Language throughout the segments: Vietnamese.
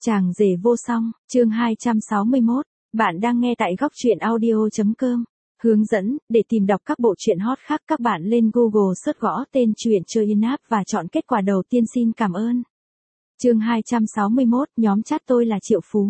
Chàng rể vô song, chương 261, bạn đang nghe tại góc truyện audio.com. Hướng dẫn, để tìm đọc các bộ truyện hot khác các bạn lên Google search gõ tên truyện chơi in app và chọn kết quả đầu tiên xin cảm ơn. Chương 261, nhóm chat tôi là Triệu Phú.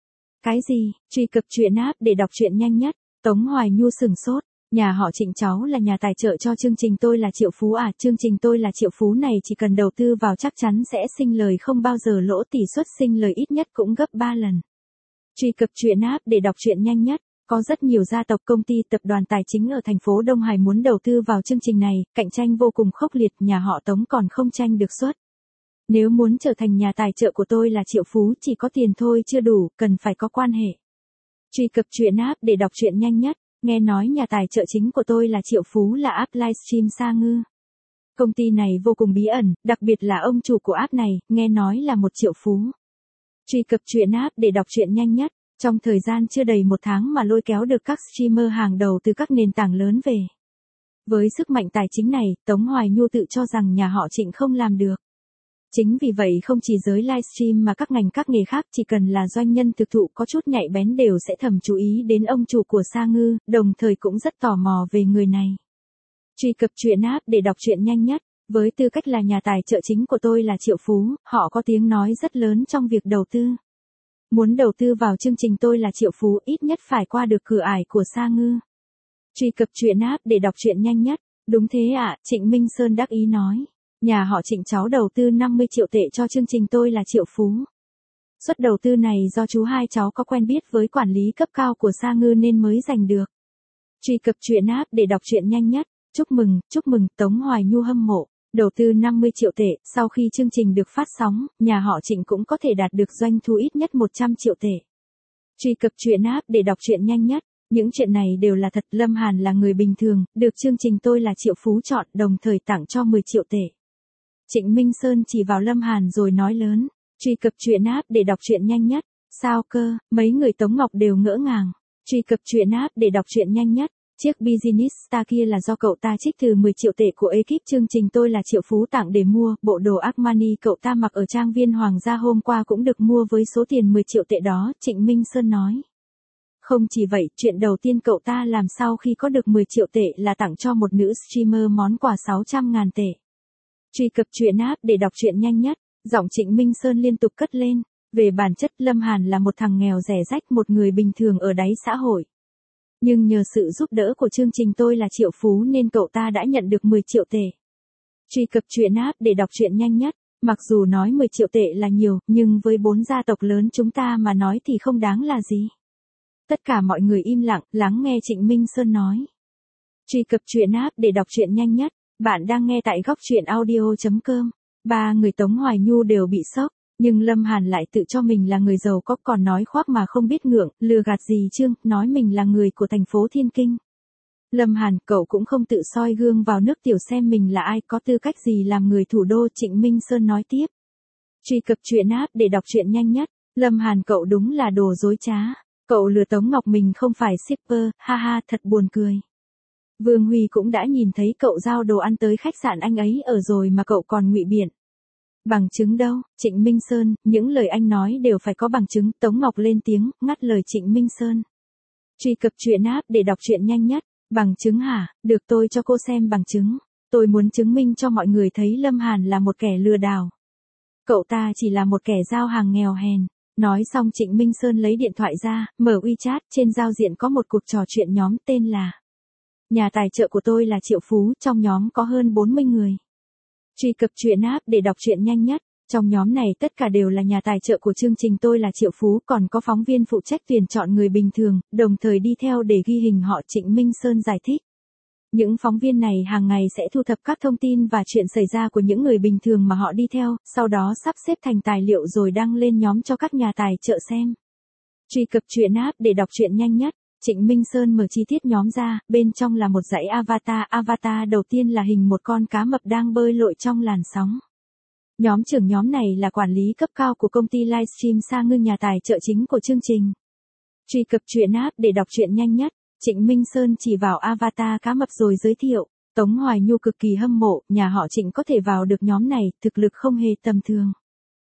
Cái gì, truy cập truyện app để đọc truyện nhanh nhất, Tống Hoài Nhu sừng sốt. Nhà họ Trịnh cháu là nhà tài trợ cho chương trình Tôi là Triệu Phú à? Chương trình Tôi là Triệu Phú này chỉ cần đầu tư vào chắc chắn sẽ sinh lời không bao giờ lỗ, tỷ suất sinh lời ít nhất cũng gấp 3 lần. Truy cập truyện app để đọc truyện nhanh nhất. Có rất nhiều gia tộc, công ty, tập đoàn tài chính ở thành phố Đông Hải muốn đầu tư vào chương trình này, cạnh tranh vô cùng khốc liệt, nhà họ Tống còn không tranh được suất. Nếu muốn trở thành nhà tài trợ của Tôi là Triệu Phú chỉ có tiền thôi chưa đủ, cần phải có quan hệ. Truy cập truyện app để đọc truyện nhanh nhất. Nghe nói nhà tài trợ chính của Tôi là Triệu Phú là app livestream Sa Ngư. Công ty này vô cùng bí ẩn, đặc biệt là ông chủ của app này, nghe nói là một triệu phú. Truy cập truyện app để đọc truyện nhanh nhất. Trong thời gian chưa đầy 1 tháng mà lôi kéo được các streamer hàng đầu từ các nền tảng lớn về. Với sức mạnh tài chính này, Tống Hoài Nhu tự cho rằng nhà họ Trịnh không làm được. Chính vì vậy không chỉ giới livestream mà các ngành các nghề khác chỉ cần là doanh nhân thực thụ có chút nhạy bén đều sẽ thầm chú ý đến ông chủ của Sa Ngư, đồng thời cũng rất tò mò về người này. Truy cập truyện app để đọc truyện nhanh nhất. Với tư cách là nhà tài trợ chính của Tôi là Triệu Phú, họ có tiếng nói rất lớn trong việc đầu tư. Muốn đầu tư vào chương trình Tôi là Triệu Phú ít nhất phải qua được cửa ải của Sa Ngư. Truy cập truyện app để đọc truyện nhanh nhất. Đúng thế ạ, Trịnh Minh Sơn đắc ý nói. Nhà họ Trịnh cháu đầu tư 50 triệu tệ cho chương trình Tôi là Triệu Phú. Suất đầu tư này do chú hai cháu có quen biết với quản lý cấp cao của Sa Ngư nên mới giành được. Truy cập truyện app để đọc truyện nhanh nhất. Chúc mừng, Tống Hoài Nhu hâm mộ. Đầu tư 50 triệu tệ, sau khi chương trình được phát sóng, nhà họ Trịnh cũng có thể đạt được doanh thu ít nhất 100 triệu tệ. Truy cập truyện app để đọc truyện nhanh nhất. Những chuyện này đều là thật, Lâm Hàn là người bình thường, được chương trình Tôi là Triệu Phú chọn, đồng thời tặng cho 10 triệu tệ. Trịnh Minh Sơn chỉ vào Lâm Hàn rồi nói lớn. Truy cập truyện app để đọc truyện nhanh nhất. Sao cơ, mấy người Tống Ngọc đều ngỡ ngàng. Truy cập truyện app để đọc truyện nhanh nhất. Chiếc business star kia là do cậu ta trích từ 10 triệu tệ của ekip chương trình Tôi là Triệu Phú tặng để mua. Bộ đồ Armani cậu ta mặc ở trang viên Hoàng gia hôm qua cũng được mua với số tiền 10 triệu tệ đó, Trịnh Minh Sơn nói. Không chỉ vậy, chuyện đầu tiên cậu ta làm sau khi có được 10 triệu tệ là tặng cho một nữ streamer món quà 600.000 tệ. Truy cập truyện app để đọc truyện nhanh nhất. Giọng Trịnh Minh Sơn liên tục cất lên. Về bản chất Lâm Hàn là một thằng nghèo rẻ rách, một người bình thường ở đáy xã hội. Nhưng nhờ sự giúp đỡ của chương trình Tôi là Triệu Phú nên cậu ta đã nhận được 10 triệu tệ. Truy cập truyện app để đọc truyện nhanh nhất. Mặc dù nói 10 triệu tệ là nhiều, nhưng với 4 gia tộc lớn chúng ta mà nói thì không đáng là gì. Tất cả mọi người im lặng, lắng nghe Trịnh Minh Sơn nói. Truy cập truyện app để đọc truyện nhanh nhất. Bạn đang nghe tại góc truyện audio.com. Ba người Tống Hoài Nhu đều bị sốc, nhưng Lâm Hàn lại tự cho mình là người giàu có, còn nói khoác mà không biết ngượng, lừa gạt gì chứ, nói mình là người của thành phố Thiên Kinh. Lâm Hàn, cậu cũng không tự soi gương vào nước tiểu xem mình là ai, có tư cách gì làm người thủ đô, Trịnh Minh Sơn nói tiếp. Truy cập truyện app để đọc truyện nhanh nhất. Lâm Hàn cậu đúng là đồ dối trá. Cậu lừa Tống Ngọc mình không phải shipper, ha ha, thật buồn cười. Vương Huy cũng đã nhìn thấy cậu giao đồ ăn tới khách sạn anh ấy ở rồi mà cậu còn ngụy biện. Bằng chứng đâu, Trịnh Minh Sơn, những lời anh nói đều phải có bằng chứng, Tống Ngọc lên tiếng, ngắt lời Trịnh Minh Sơn. Truy cập truyện app để đọc truyện nhanh nhất. Bằng chứng hả, được tôi cho cô xem bằng chứng. Tôi muốn chứng minh cho mọi người thấy Lâm Hàn là một kẻ lừa đảo. Cậu ta chỉ là một kẻ giao hàng nghèo hèn. Nói xong Trịnh Minh Sơn lấy điện thoại ra, mở WeChat, trên giao diện có một cuộc trò chuyện nhóm tên là Nhà tài trợ của Tôi là Triệu Phú, trong nhóm có hơn 40 người. Truy cập truyện app để đọc truyện nhanh nhất. Trong nhóm này tất cả đều là nhà tài trợ của chương trình Tôi là Triệu Phú, còn có phóng viên phụ trách tuyển chọn người bình thường, đồng thời đi theo để ghi hình họ, Trịnh Minh Sơn giải thích. Những phóng viên này hàng ngày sẽ thu thập các thông tin và chuyện xảy ra của những người bình thường mà họ đi theo, sau đó sắp xếp thành tài liệu rồi đăng lên nhóm cho các nhà tài trợ xem. Truy cập truyện app để đọc truyện nhanh nhất. Trịnh Minh Sơn mở chi tiết nhóm ra, bên trong là một dãy avatar đầu tiên là hình một con cá mập đang bơi lội trong làn sóng. Nhóm trưởng nhóm này là quản lý cấp cao của công ty livestream Sa Ngư, nhà tài trợ chính của chương trình. Truy cập truyện app để đọc truyện nhanh nhất. Trịnh Minh Sơn chỉ vào avatar cá mập rồi giới thiệu. Tống Hoài Nhu cực kỳ hâm mộ, nhà họ Trịnh có thể vào được nhóm này, thực lực không hề tầm thường.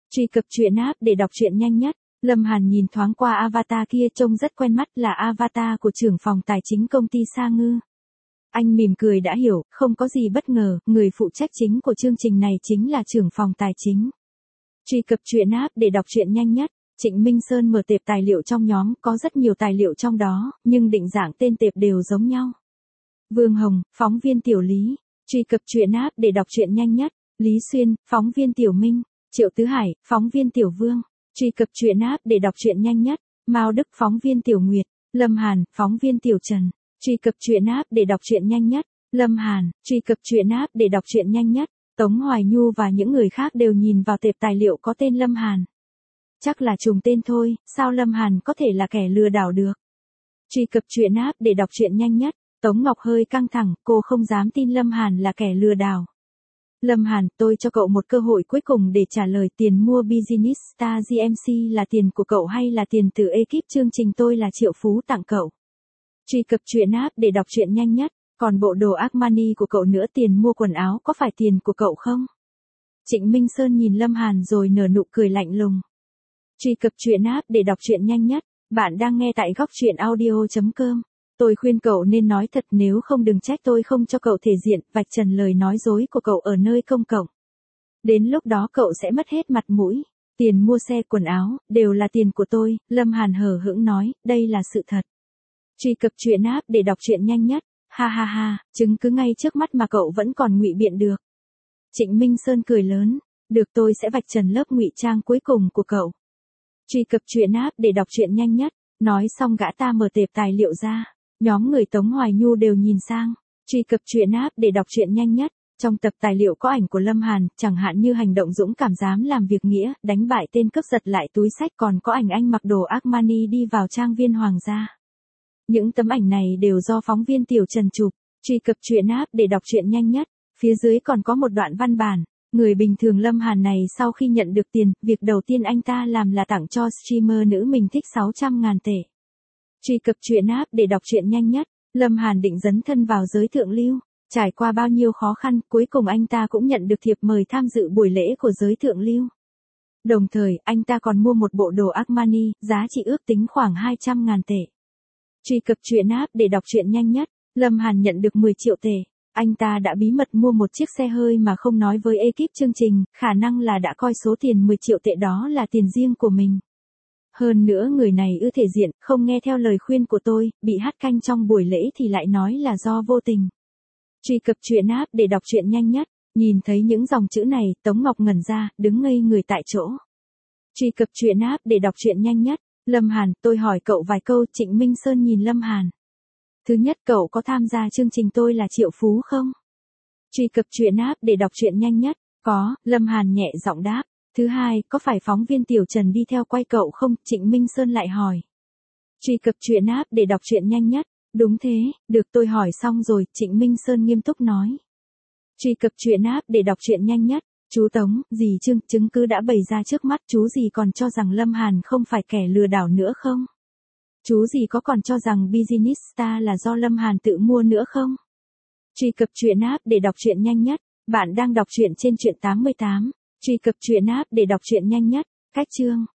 Truy cập truyện app để đọc truyện nhanh nhất. Lâm Hàn nhìn thoáng qua avatar kia trông rất quen mắt, là avatar của trưởng phòng tài chính công ty Sa Ngư. Anh mỉm cười đã hiểu, không có gì bất ngờ, người phụ trách chính của chương trình này chính là trưởng phòng tài chính. Truy cập truyện app để đọc truyện nhanh nhất. Trịnh Minh Sơn mở tệp tài liệu trong nhóm, có rất nhiều tài liệu trong đó, nhưng định dạng tên tệp đều giống nhau. Vương Hồng, phóng viên Tiểu Lý. Truy cập truyện app để đọc truyện nhanh nhất. Lý Xuyên, phóng viên Tiểu Minh. Triệu Tứ Hải, phóng viên Tiểu Vương. Truy cập truyện app để đọc truyện nhanh nhất. Mao Đức, phóng viên Tiểu Nguyệt. Lâm Hàn, phóng viên Tiểu Trần. Truy cập truyện app để đọc truyện nhanh nhất. Lâm Hàn. Truy cập truyện app để đọc truyện nhanh nhất. Tống Hoài Nhu và những người khác đều nhìn vào tệp tài liệu có tên Lâm Hàn. Chắc là trùng tên thôi, sao Lâm Hàn có thể là kẻ lừa đảo được? Truy cập truyện app để đọc truyện nhanh nhất. Tống Ngọc hơi căng thẳng, cô không dám tin Lâm Hàn là kẻ lừa đảo. Lâm Hàn, tôi cho cậu một cơ hội cuối cùng để trả lời, tiền mua Business Star GMC là tiền của cậu hay là tiền từ ekip chương trình tôi là Triệu Phú tặng cậu? Truy cập truyện app để đọc truyện nhanh nhất. Còn bộ đồ Armani của cậu nữa, tiền mua quần áo có phải tiền của cậu không? Trịnh Minh Sơn nhìn Lâm Hàn rồi nở nụ cười lạnh lùng. Truy cập truyện app để đọc truyện nhanh nhất. Bạn đang nghe tại góc truyện audio.com. Tôi khuyên cậu nên nói thật, nếu không đừng trách tôi không cho cậu thể diện, vạch trần lời nói dối của cậu ở nơi công cộng. Đến lúc đó cậu sẽ mất hết mặt mũi. Tiền mua xe quần áo, đều là tiền của tôi, Lâm Hàn hờ hững nói, đây là sự thật. Truy cập truyện app để đọc truyện nhanh nhất. Ha ha ha, chứng cứ ngay trước mắt mà cậu vẫn còn ngụy biện được. Trịnh Minh Sơn cười lớn, được, tôi sẽ vạch trần lớp ngụy trang cuối cùng của cậu. Truy cập truyện app để đọc truyện nhanh nhất. Nói xong gã ta mở tệp tài liệu ra. Nhóm người Tống Hoài Nhu đều nhìn sang. Truy cập truyện app để đọc truyện nhanh nhất. Trong tập tài liệu có ảnh của Lâm Hàn, chẳng hạn như hành động dũng cảm dám làm việc nghĩa, đánh bại tên cướp giật lại túi xách, còn có ảnh anh mặc đồ Armani đi vào trang viên hoàng gia. Những tấm ảnh này đều do phóng viên Tiểu Trần chụp. Truy cập truyện app để đọc truyện nhanh nhất. Phía dưới còn có một đoạn văn bản. Người bình thường Lâm Hàn này sau khi nhận được tiền, việc đầu tiên anh ta làm là tặng cho streamer nữ mình thích 600.000 tệ. Truy cập truyện app để đọc truyện nhanh nhất. Lâm Hàn định dấn thân vào giới thượng lưu. Trải qua bao nhiêu khó khăn, cuối cùng anh ta cũng nhận được thiệp mời tham dự buổi lễ của giới thượng lưu. Đồng thời, anh ta còn mua một bộ đồ Armani, giá trị ước tính khoảng 200.000 tệ. Truy cập truyện app để đọc truyện nhanh nhất. Lâm Hàn nhận được 10 triệu tệ. Anh ta đã bí mật mua một chiếc xe hơi mà không nói với ekip chương trình, khả năng là đã coi số tiền 10 triệu tệ đó là tiền riêng của mình. Hơn nữa người này ưa thể diện, không nghe theo lời khuyên của tôi, bị hát canh trong buổi lễ thì lại nói là do vô tình. Truy cập truyện app để đọc truyện nhanh nhất. Nhìn thấy những dòng chữ này, Tống Ngọc ngẩn ra, đứng ngây người tại chỗ. Truy cập truyện app để đọc truyện nhanh nhất. Lâm Hàn, tôi hỏi cậu vài câu. Trịnh Minh Sơn nhìn Lâm Hàn. Thứ nhất, cậu có tham gia chương trình tôi là Triệu Phú không? Truy cập truyện app để đọc truyện nhanh nhất. Có, Lâm Hàn nhẹ giọng đáp. Thứ hai, có phải phóng viên Tiểu Trần đi theo quay cậu không? Trịnh Minh Sơn lại hỏi. Truy cập truyện app để đọc truyện nhanh nhất. Đúng thế, được, tôi hỏi xong rồi, Trịnh Minh Sơn nghiêm túc nói. Truy cập truyện app để đọc truyện nhanh nhất. Chú Tống, dì Trương, chứng cứ đã bày ra trước mắt, chú dì còn cho rằng Lâm Hàn không phải kẻ lừa đảo nữa không? Chú dì có còn cho rằng Business Star là do Lâm Hàn tự mua nữa không? Truy cập truyện app để đọc truyện nhanh nhất. Bạn đang đọc truyện trên truyện 88. Truy cập truyện app để đọc truyện nhanh nhất. Cách chương.